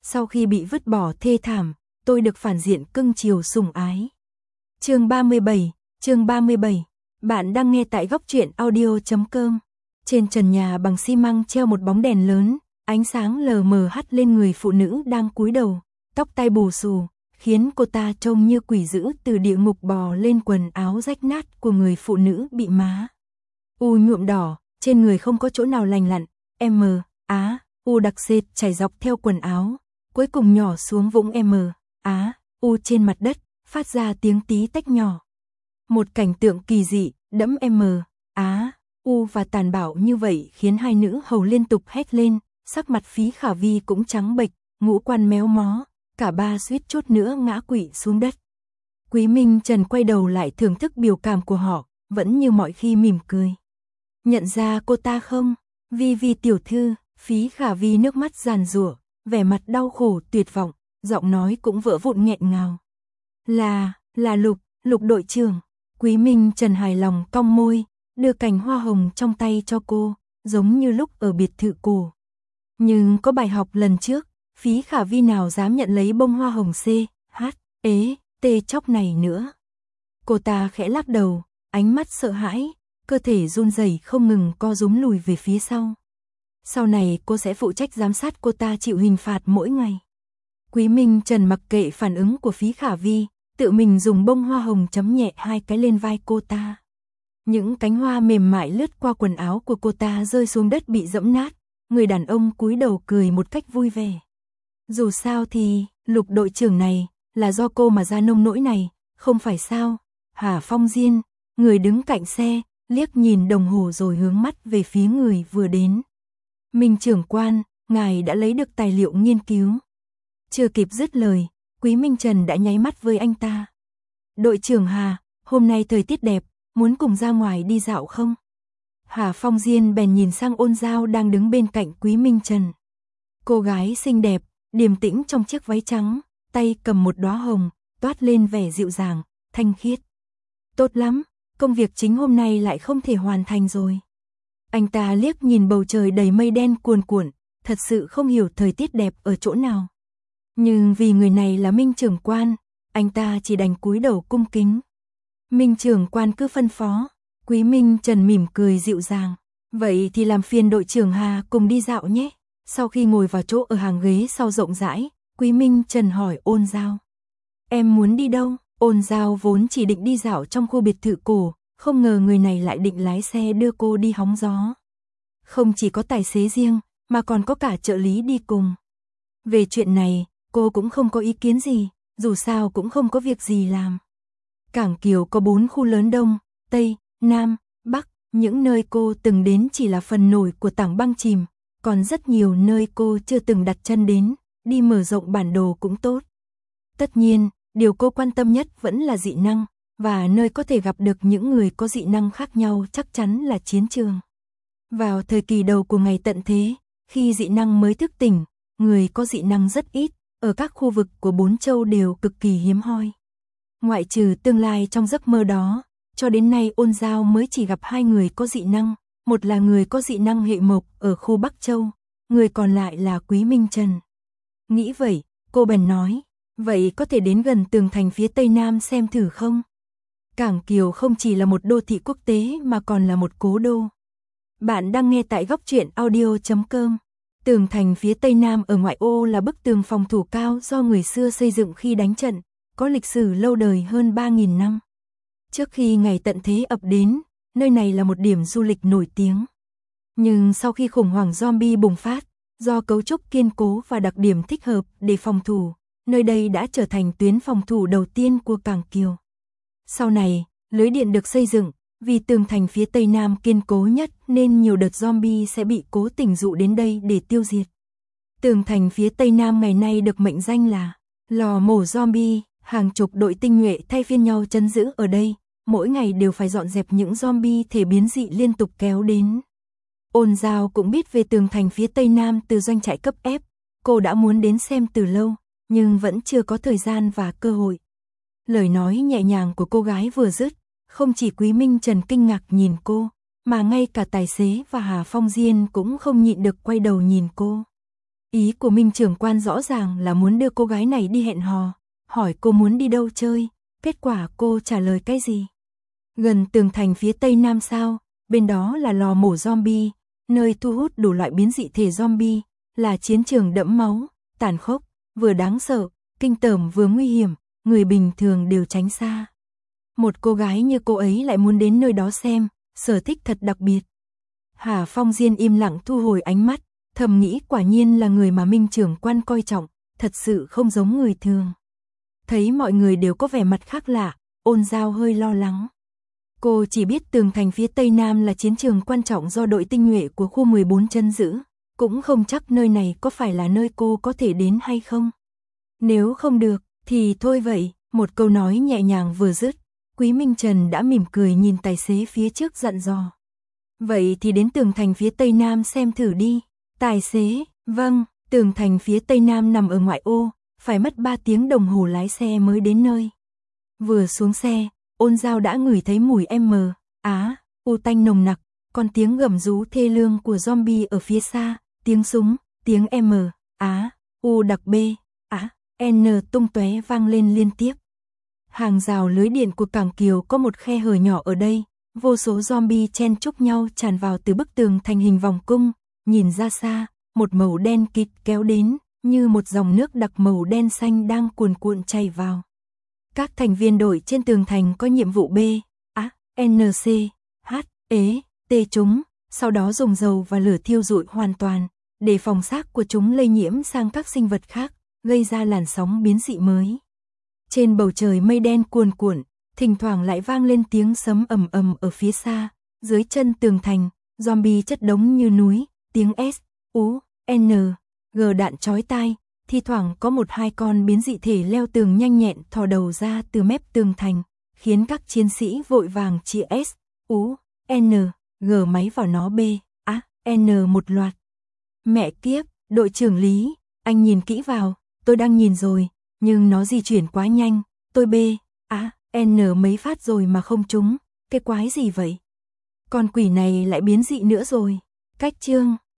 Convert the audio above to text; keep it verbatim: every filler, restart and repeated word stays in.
Sau khi bị vứt bỏ thê thảm, tôi được phản diện cưng chiều sủng ái. Chương ba mươi bảy, chương ba mươi bảy. Bạn đang nghe tại góc truyện audio chấm com. Trên trần nhà bằng xi măng treo một bóng đèn lớn, ánh sáng lờ mờ hắt lên người phụ nữ đang cúi đầu, tóc tai bù xù, khiến cô ta trông như quỷ dữ từ địa ngục bò lên quần áo rách nát của người phụ nữ bị má u nhuộm đỏ, trên người không có chỗ nào lành lặn, M, Á, U đặc sệt chảy dọc theo quần áo, cuối cùng nhỏ xuống vũng M, Á, U trên mặt đất, phát ra tiếng tí tách nhỏ. Một cảnh tượng kỳ dị, đẫm M, Á, U và tàn bạo như vậy khiến hai nữ hầu liên tục hét lên, sắc mặt Phí Khả Vi cũng trắng bệch, ngũ quan méo mó, cả ba suýt chút nữa ngã quỵ xuống đất. Quý Minh Trần quay đầu lại thưởng thức biểu cảm của họ, vẫn như mọi khi mỉm cười. Nhận ra cô ta không? Vi Vi tiểu thư. Phí Khả Vi nước mắt giàn giụa, vẻ mặt đau khổ tuyệt vọng, giọng nói cũng vỡ vụn nghẹn ngào. Là, là Lục, Lục đội trưởng. Quý Minh Trần hài lòng cong môi, đưa cành hoa hồng trong tay cho cô, giống như lúc ở biệt thự cổ. Nhưng có bài học lần trước, Phí Khả Vi nào dám nhận lấy bông hoa hồng C, H, ế, T chóc này nữa. Cô ta khẽ lắc đầu, ánh mắt sợ hãi, cơ thể run rẩy không ngừng co rúm lùi về phía sau. Sau này cô sẽ phụ trách giám sát cô ta chịu hình phạt mỗi ngày. Quý Minh Trần mặc kệ phản ứng của Phí Khả Vi, tự mình dùng bông hoa hồng chấm nhẹ hai cái lên vai cô ta. Những cánh hoa mềm mại lướt qua quần áo của cô ta rơi xuống đất bị dẫm nát, người đàn ông cúi đầu cười một cách vui vẻ. Dù sao thì, Lục đội trưởng này, là do cô mà ra nông nỗi này, không phải sao? Hà Phong Diên, người đứng cạnh xe, liếc nhìn đồng hồ rồi hướng mắt về phía người vừa đến. Minh trưởng quan, ngài đã lấy được tài liệu nghiên cứu. Chưa kịp dứt lời, Quý Minh Trần đã nháy mắt với anh ta. Đội trưởng Hà, hôm nay thời tiết đẹp, muốn cùng ra ngoài đi dạo không? Hà Phong Diên bèn nhìn sang Ôn Giao đang đứng bên cạnh Quý Minh Trần. Cô gái xinh đẹp, điềm tĩnh trong chiếc váy trắng, tay cầm một đóa hồng, toát lên vẻ dịu dàng, thanh khiết. Tốt lắm, công việc chính hôm nay lại không thể hoàn thành rồi. Anh ta liếc nhìn bầu trời đầy mây đen cuồn cuộn, thật sự không hiểu thời tiết đẹp ở chỗ nào. Nhưng vì người này là Minh trưởng quan, anh ta chỉ đành cúi đầu cung kính. Minh trưởng quan cứ phân phó. Quý Minh Trần mỉm cười dịu dàng. Vậy thì làm phiền đội trưởng Hà cùng đi dạo nhé. Sau khi ngồi vào chỗ ở hàng ghế sau rộng rãi, Quý Minh Trần hỏi Ôn Giao. Em muốn đi đâu? Ôn Giao vốn chỉ định đi dạo trong khu biệt thự cổ, không ngờ người này lại định lái xe đưa cô đi hóng gió. Không chỉ có tài xế riêng, mà còn có cả trợ lý đi cùng. Về chuyện này, cô cũng không có ý kiến gì, dù sao cũng không có việc gì làm. Cảng Kiều có bốn khu lớn Đông, Tây, Nam, Bắc, những nơi cô từng đến chỉ là phần nổi của tảng băng chìm, còn rất nhiều nơi cô chưa từng đặt chân đến, đi mở rộng bản đồ cũng tốt. Tất nhiên, điều cô quan tâm nhất vẫn là dị năng, và nơi có thể gặp được những người có dị năng khác nhau chắc chắn là chiến trường. Vào thời kỳ đầu của ngày tận thế, khi dị năng mới thức tỉnh, người có dị năng rất ít, ở các khu vực của bốn châu đều cực kỳ hiếm hoi. Ngoại trừ tương lai trong giấc mơ đó, cho đến nay Ôn Giao mới chỉ gặp hai người có dị năng, một là người có dị năng hệ mộc ở khu Bắc Châu, người còn lại là Quý Minh Trần. Nghĩ vậy, cô bèn nói, vậy có thể đến gần tường thành phía Tây Nam xem thử không? Cảng Kiều không chỉ là một đô thị quốc tế mà còn là một cố đô. Bạn đang nghe tại góc truyện audio chấm com. Tường thành phía Tây Nam ở ngoại ô là bức tường phòng thủ cao do người xưa xây dựng khi đánh trận, có lịch sử lâu đời hơn ba nghìn năm. Trước khi ngày tận thế ập đến, nơi này là một điểm du lịch nổi tiếng. Nhưng sau khi khủng hoảng zombie bùng phát, do cấu trúc kiên cố và đặc điểm thích hợp để phòng thủ, nơi đây đã trở thành tuyến phòng thủ đầu tiên của Cảng Kiều. Sau này, lưới điện được xây dựng, vì tường thành phía Tây Nam kiên cố nhất nên nhiều đợt zombie sẽ bị cố tình dụ đến đây để tiêu diệt. Tường thành phía Tây Nam ngày nay được mệnh danh là lò mổ zombie, hàng chục đội tinh nhuệ thay phiên nhau trấn giữ ở đây, mỗi ngày đều phải dọn dẹp những zombie thể biến dị liên tục kéo đến. Ôn Giao cũng biết về tường thành phía Tây Nam từ doanh trại cấp ép, cô đã muốn đến xem từ lâu, nhưng vẫn chưa có thời gian và cơ hội. Lời nói nhẹ nhàng của cô gái vừa dứt, không chỉ Quý Minh Trần kinh ngạc nhìn cô, mà ngay cả tài xế và Hà Phong Diên cũng không nhịn được quay đầu nhìn cô. Ý của Minh trưởng quan rõ ràng là muốn đưa cô gái này đi hẹn hò, hỏi cô muốn đi đâu chơi, kết quả cô trả lời cái gì? Gần tường thành phía tây nam sao, bên đó là lò mổ zombie, nơi thu hút đủ loại biến dị thể zombie, là chiến trường đẫm máu, tàn khốc, vừa đáng sợ, kinh tởm vừa nguy hiểm, người bình thường đều tránh xa. Một cô gái như cô ấy lại muốn đến nơi đó xem, sở thích thật đặc biệt. Hà Phong Diên im lặng thu hồi ánh mắt, thầm nghĩ quả nhiên là người mà Minh trưởng quan coi trọng, thật sự không giống người thường. Thấy mọi người đều có vẻ mặt khác lạ, Ôn Giao hơi lo lắng. Cô chỉ biết tường thành phía tây nam là chiến trường quan trọng do đội tinh nhuệ của khu mười bốn chân giữ, cũng không chắc nơi này có phải là nơi cô có thể đến hay không. Nếu không được, thì thôi vậy, một câu nói nhẹ nhàng vừa dứt, Quý Minh Trần đã mỉm cười nhìn tài xế phía trước dặn dò. Vậy thì đến tường thành phía tây nam xem thử đi. Tài xế, vâng, tường thành phía tây nam nằm ở ngoại ô, phải mất ba tiếng đồng hồ lái xe mới đến nơi. Vừa xuống xe, Ôn Giao đã ngửi thấy mùi M, á, u tanh nồng nặc, còn tiếng gầm rú thê lương của zombie ở phía xa, tiếng súng, tiếng M, á, u đặc B, á, N tung tóe vang lên liên tiếp. Hàng rào lưới điện của Cảng Kiều có một khe hở nhỏ ở đây, vô số zombie chen chúc nhau tràn vào từ bức tường thành hình vòng cung, nhìn ra xa, một màu đen kịt kéo đến, như một dòng nước đặc màu đen xanh đang cuồn cuộn chảy vào. Các thành viên đội trên tường thành có nhiệm vụ B, A, N, C, H, E, T chúng, sau đó dùng dầu và lửa thiêu rụi hoàn toàn, để phòng xác của chúng lây nhiễm sang các sinh vật khác, gây ra làn sóng biến dị mới. Trên bầu trời mây đen cuồn cuộn, thỉnh thoảng lại vang lên tiếng sấm ầm ầm ở phía xa, dưới chân tường thành, zombie chất đống như núi, tiếng S, U, N, G đạn chói tai, thi thoảng có một hai con biến dị thể leo tường nhanh nhẹn thò đầu ra từ mép tường thành, khiến các chiến sĩ vội vàng chia S, U, N, G máy vào nó B, A, N một loạt. Mẹ kiếp, đội trưởng Lý, anh nhìn kỹ vào, tôi đang nhìn rồi, nhưng nó di chuyển quá nhanh, tôi B, A, N mấy phát rồi mà không trúng, cái quái gì vậy? Con quỷ này lại biến dị nữa rồi. Cách chương